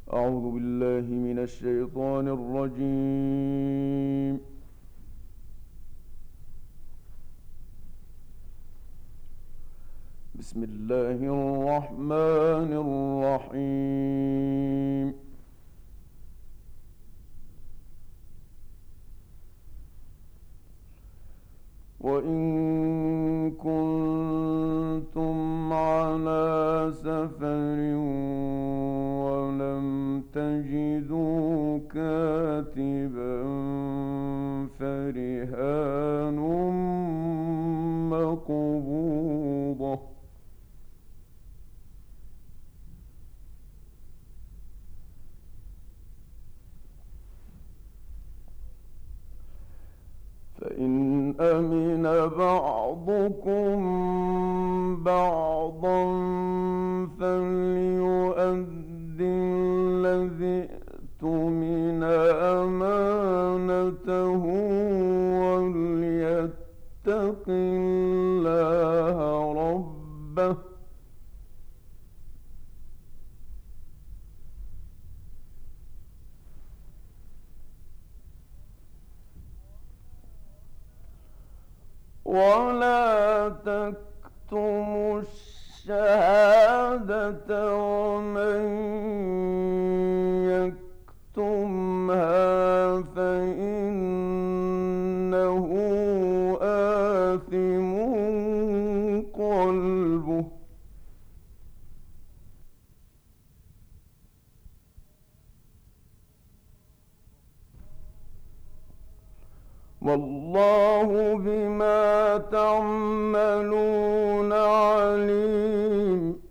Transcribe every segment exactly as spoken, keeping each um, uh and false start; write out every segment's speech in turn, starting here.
أعوذ بالله من الشيطان الرجيم. بسم الله الرحمن الرحيم. وإن كنتم على سفر ولم تجدوا كاتبا فرهان مقبوضة، فإن أمن بعضكم بعضا فليؤد الذي اؤتمن أمانته وليتق الله ربه، ولا تكتموا الشهادة ومن يكتمها فإنه آثم قلبه. والله بما تعملون عليم.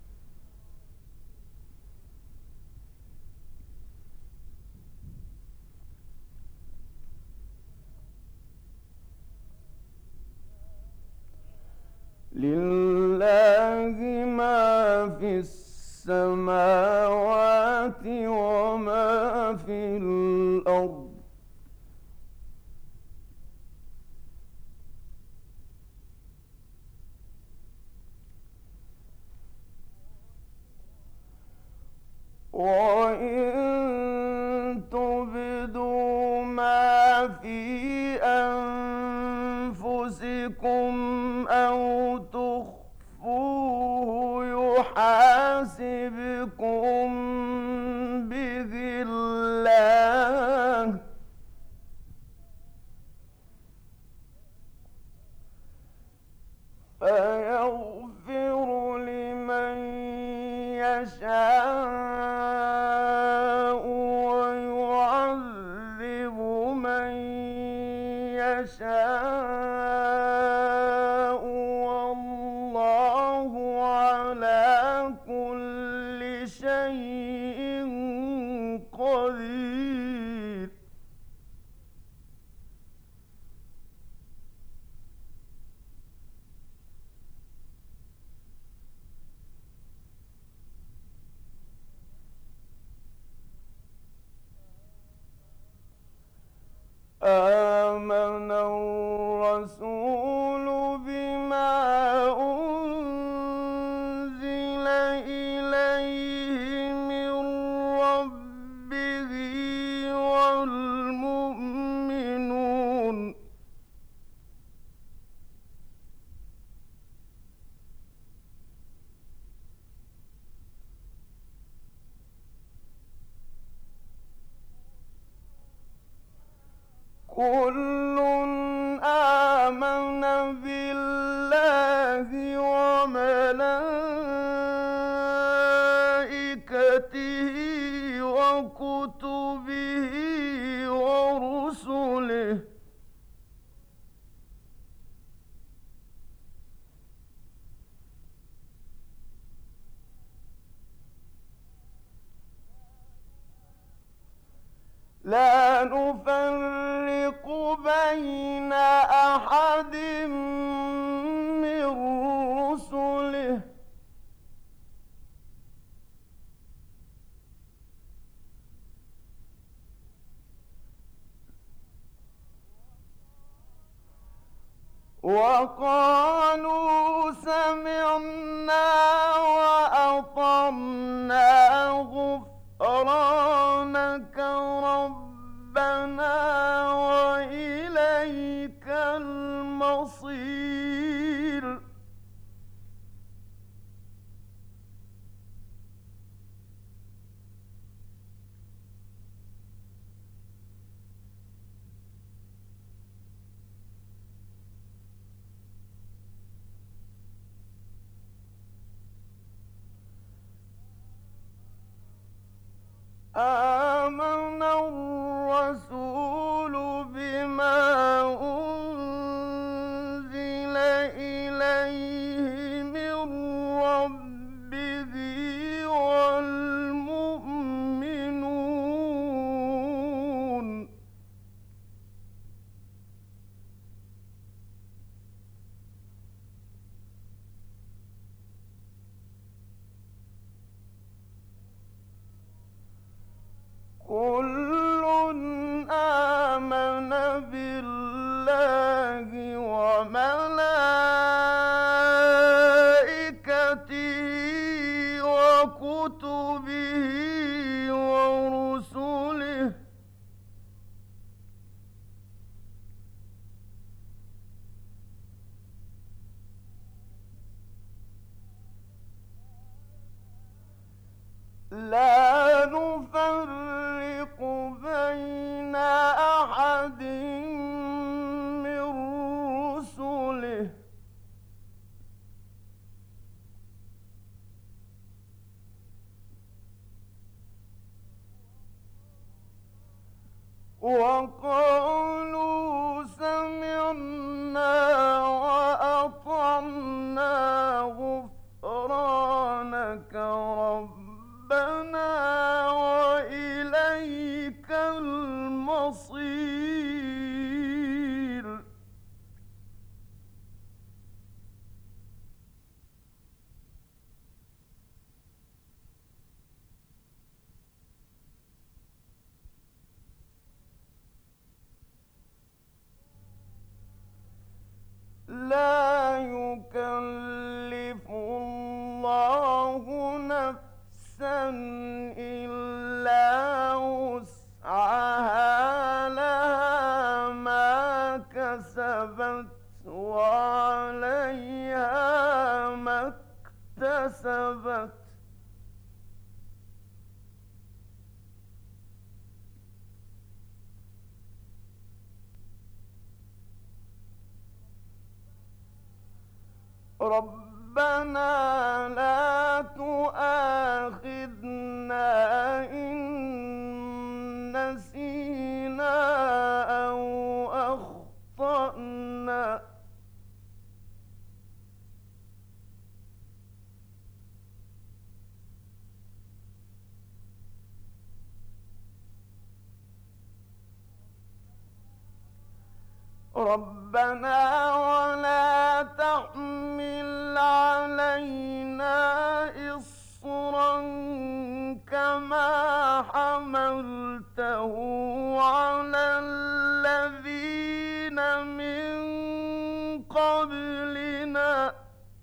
لله ما في السماوات وما في الأرض، وإن تبدوا ما في أنفسكم أو تخفوه يحاسبكم به الله، فيغفر لمن يشاء ويعذب من يشاء، والله على كل شيء قدير. آمن الرسول بما أنزل إليه من ربه والمؤمنون كل آمن بالله وملائكته وكتبه ورسله لا نفرق بين أحد من رسله وقالوا سمعنا وأطعنا غفرانك آمن الرسول بما أنزل إليه من ربه والمؤمنون كل آمن بالله وملائكته وكتبه ورسله لا نفرق بين أحد من رسله وقالوا سمعنا وأطعنا غفرانك ربنا وإليك المصير لا يكلف الله نفسا إلا وسعها لها ما كسبت وعليها ما اكتسبت ربنا لا تؤاخذنا إن نسينا أو أخطأنا ربنا ولا تحمل علينا إصرا كما حملته على الذين من قبلنا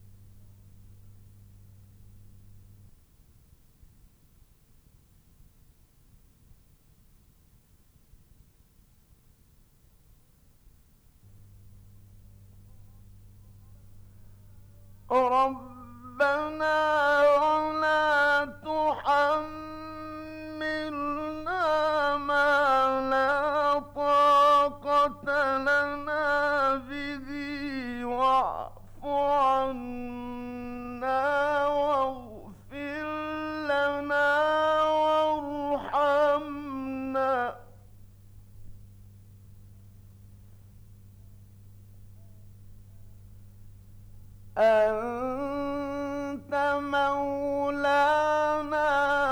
ربنا ولا تحملنا ما لا طاقة لنا به واعف عنا واغفر لنا وارحمنا أنت مولانا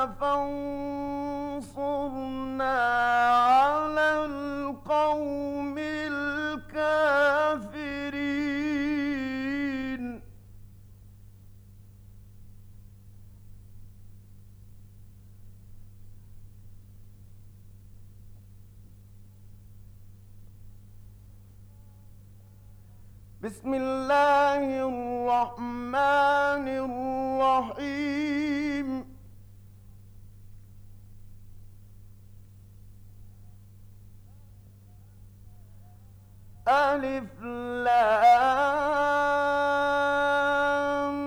فانصرنا على القوم الكافرين بسم الله الرحمن الرحيم ألف لام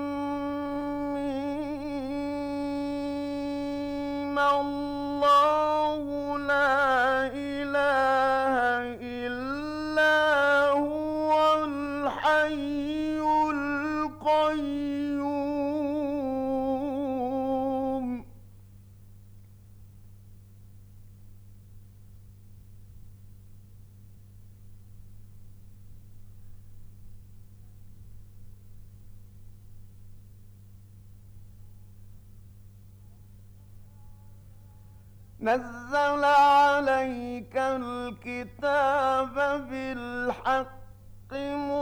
ميم الله لا إله إلا هو الحي القيوم نزل عليك الكتاب بالحق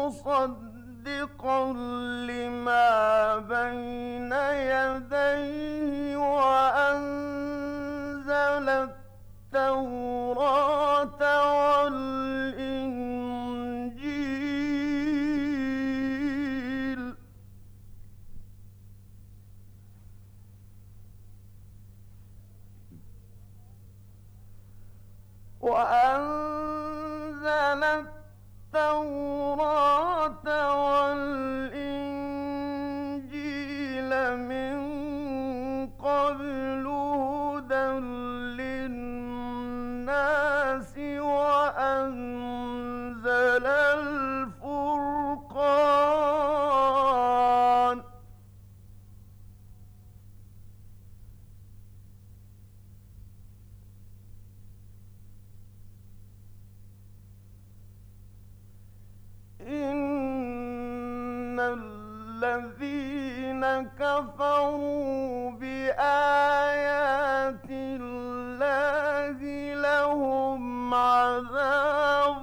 مصدقا لما بين يديه وأنزل التوراة والإنجيل وأنزل التوراة والإنجيل من قبل هدى للناس وأنزل الفرقان إن الذين كفروا بآيات الله لهم عذاب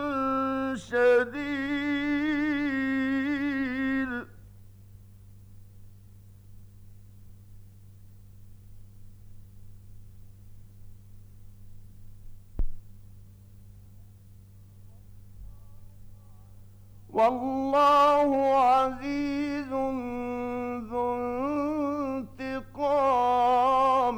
شديد والله عزيز ذو انتقام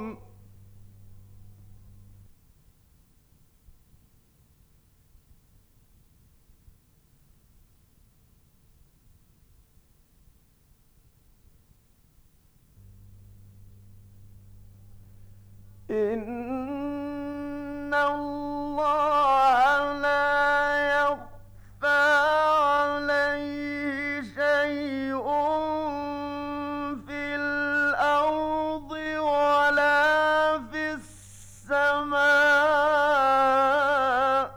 إن الله لا يخفى عليه شيء في الأرض ولا في السماء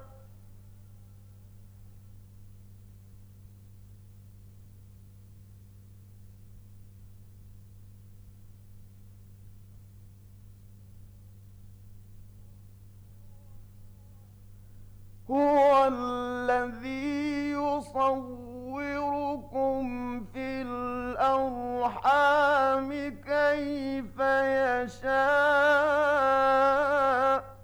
هو الذي يصوركم في الأرحام كيف يشاء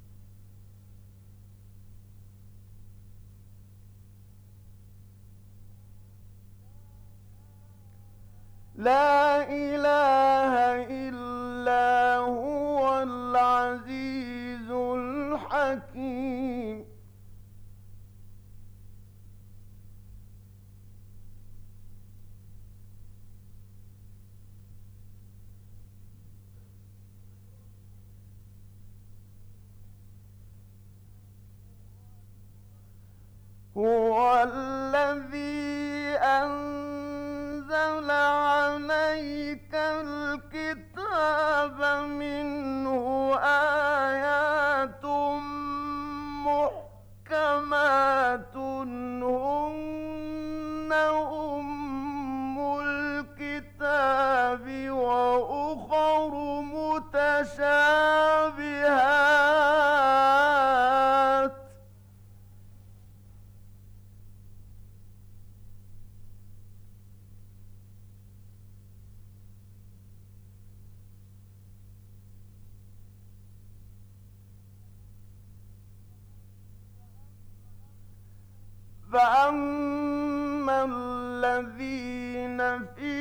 لا إله إلا هو العزيز الحكيم هو الذي أنزل عليك الكتاب منه آيات محكمات هن أم الكتاب وأخر متشابهات فأما الذين في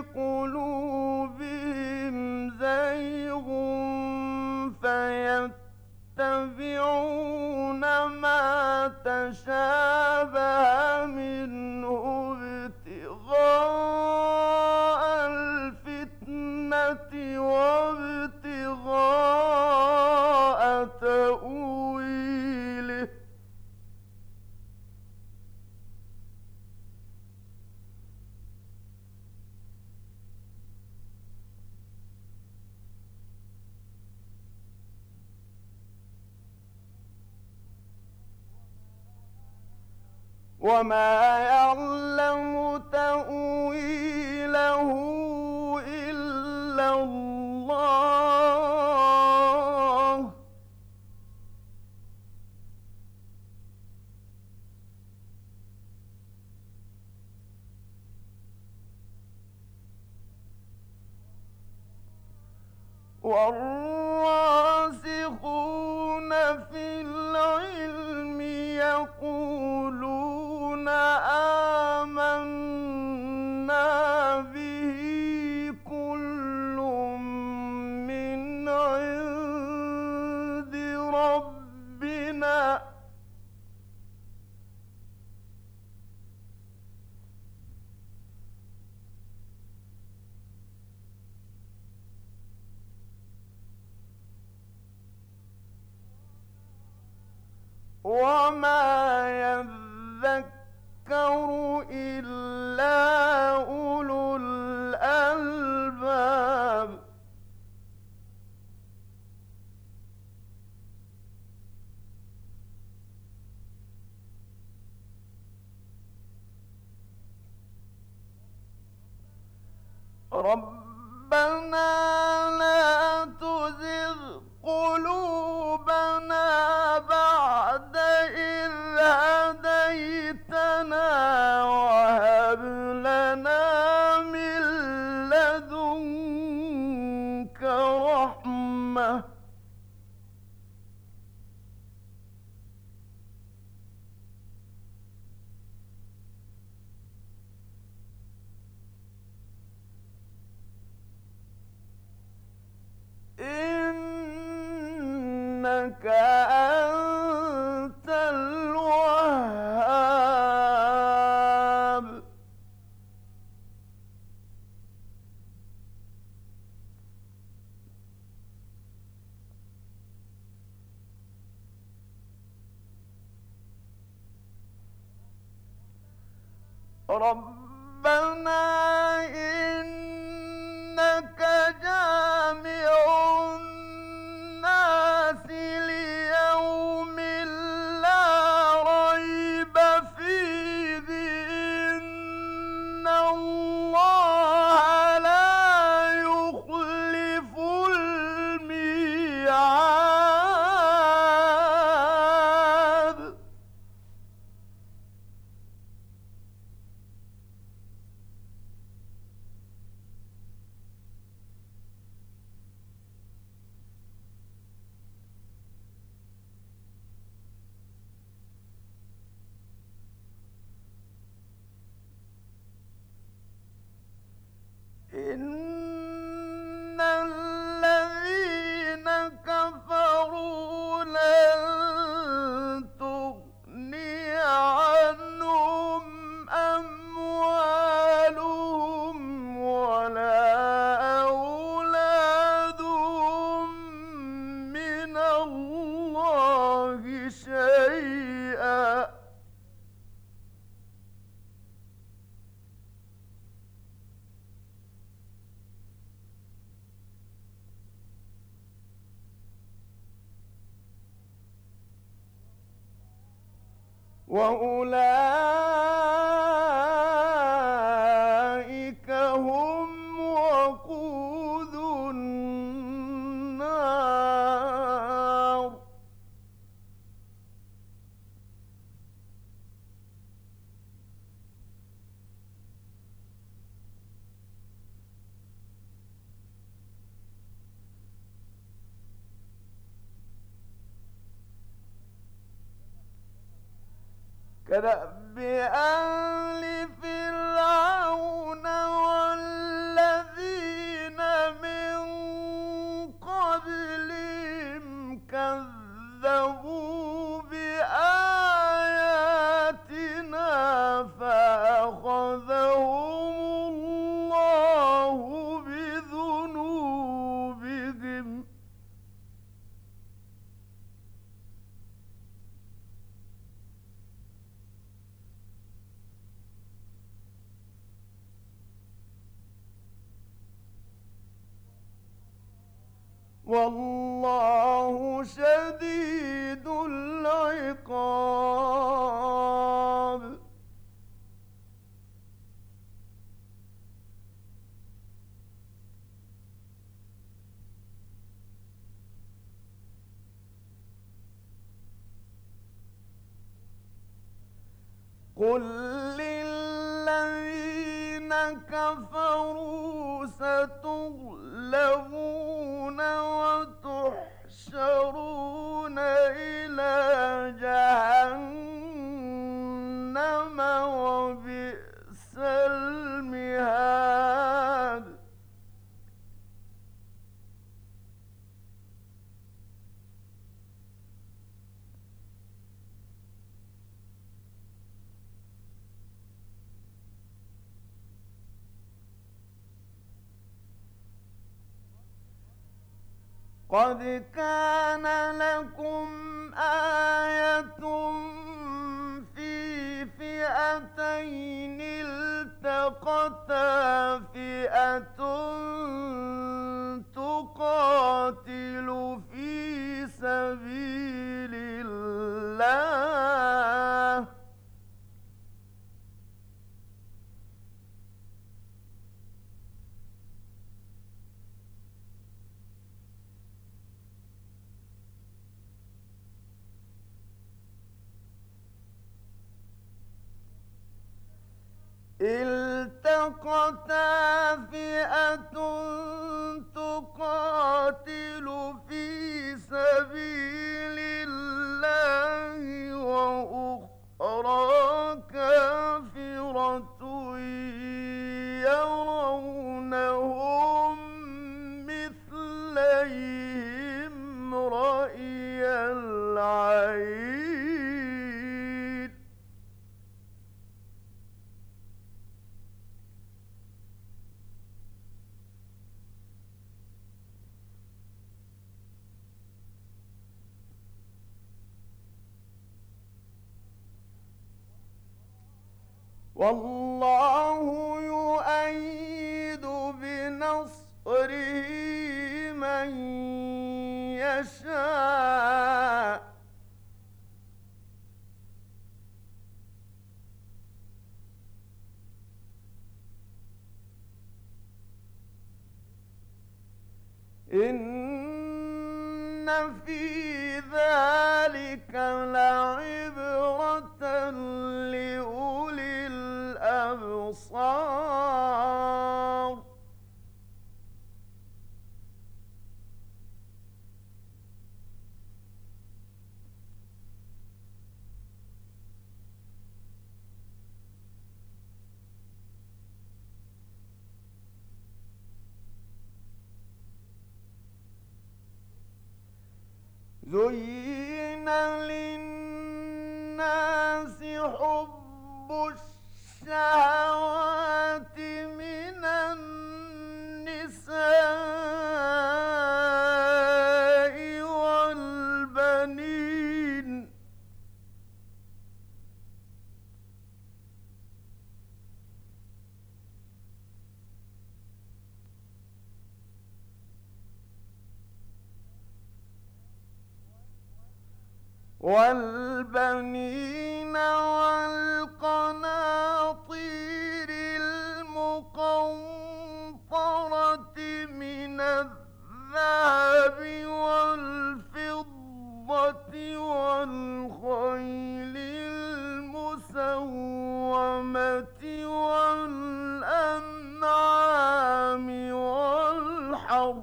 قلوبهم زيغ فيتبعون ما تشابه منه ابتغاء الفتنة وابتغاء تأويله وما يعلم تأويله إلا الله والراسخون في العلم يقولون آمنا به كل من عند ربنا وما يذكر إلا أولو الألباب. ربنا لا تزغ قلوبنا بعد إذ هديتنا وهب لنا من لدنك رحمة إنك أنت الوهاب. ربنا إنك جامع الناس ليوم لا ريب فيه إن الله لا يخلف الميعاد. إن الذين كفروا لن تغني عنهم أموالهم ولا أولادهم من الله شيئا وأولئك هم وقود النار. كدأب آل فرعون والذين من قبلهم كذبوا بآياتنا فأخذهم الله بذنوبهم. والله شديد العقاب. قل للذين كفروا ستغلبون قد كان لكم آية في فئتين التقتا، فئة تقاتل في سبيل الله التقتا، فئة تقاتل في سبيل الله وأخرى كافرة يرونهم مثليهم رأي العين والله يؤيد بنصره من يشاء إن في ذلك لعبرة لأولي الأبصار زين للناس حب الشهوات من النساء والبنين والبنين والقناطير المقنطرة من الذهب والفضة والخيل المسومة والأنعام والحرث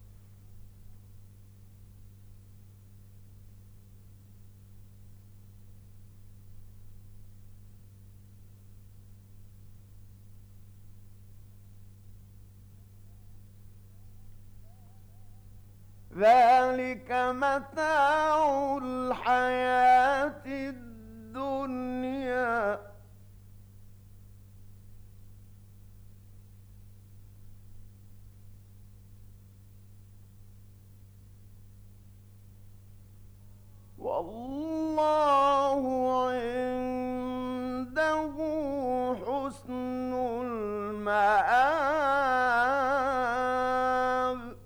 ذلك متاع الحياة الدنيا والله عنده حسن المآب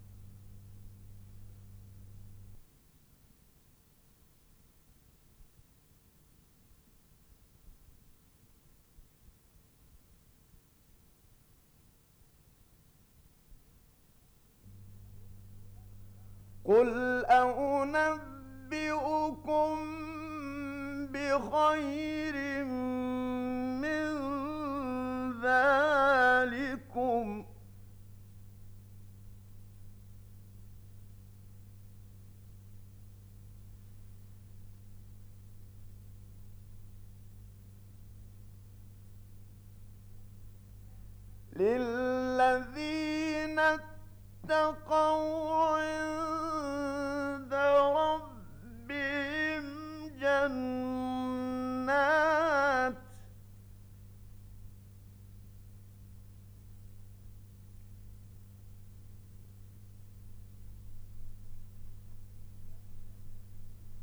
قل أنبئكم بخير من ذلكم للذين اتقوا عند ربهم جنات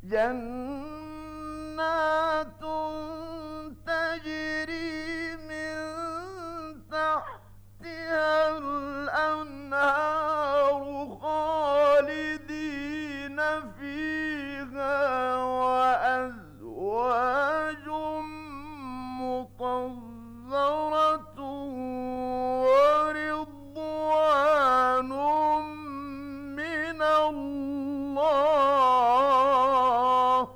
جنات تجري من تحتها الأنهار خالدين فيها وأزواج مطهرة ورضوان من الله.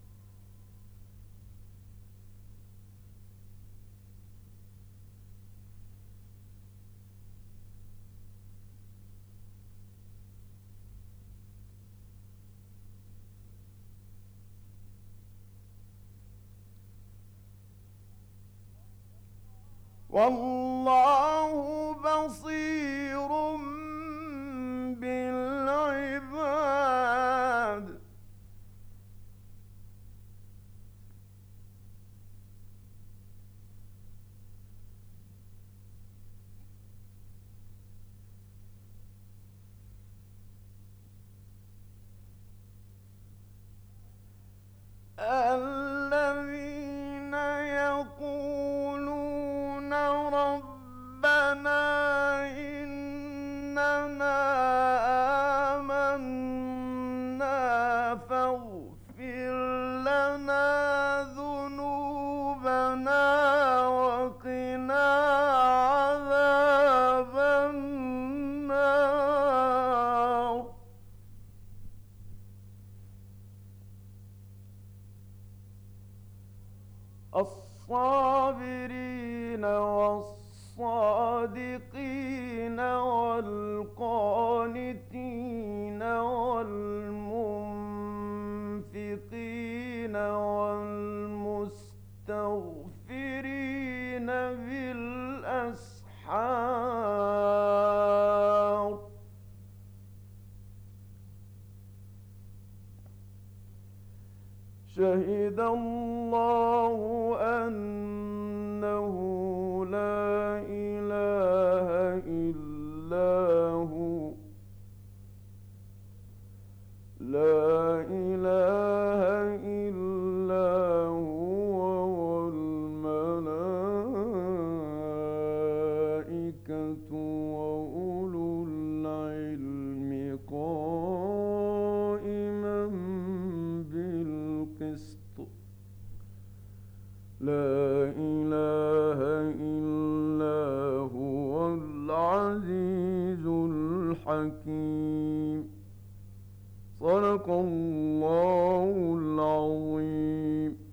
والله بصير بالعباد. الذين يقولون ربنا إننا آمنا فاغفر لنا ذنوبنا وقنا عذاب النار. الصابرين والصادقين والقانتين والمنفقين والمستغفرين بالأسحار. شهد الله أنه لا إله إلا هو لا إله إلا هو والملائكة وأولو العلم قائما بالقسط. لا إله إلا هو العزيز الحكيم. صدق الله العظيم.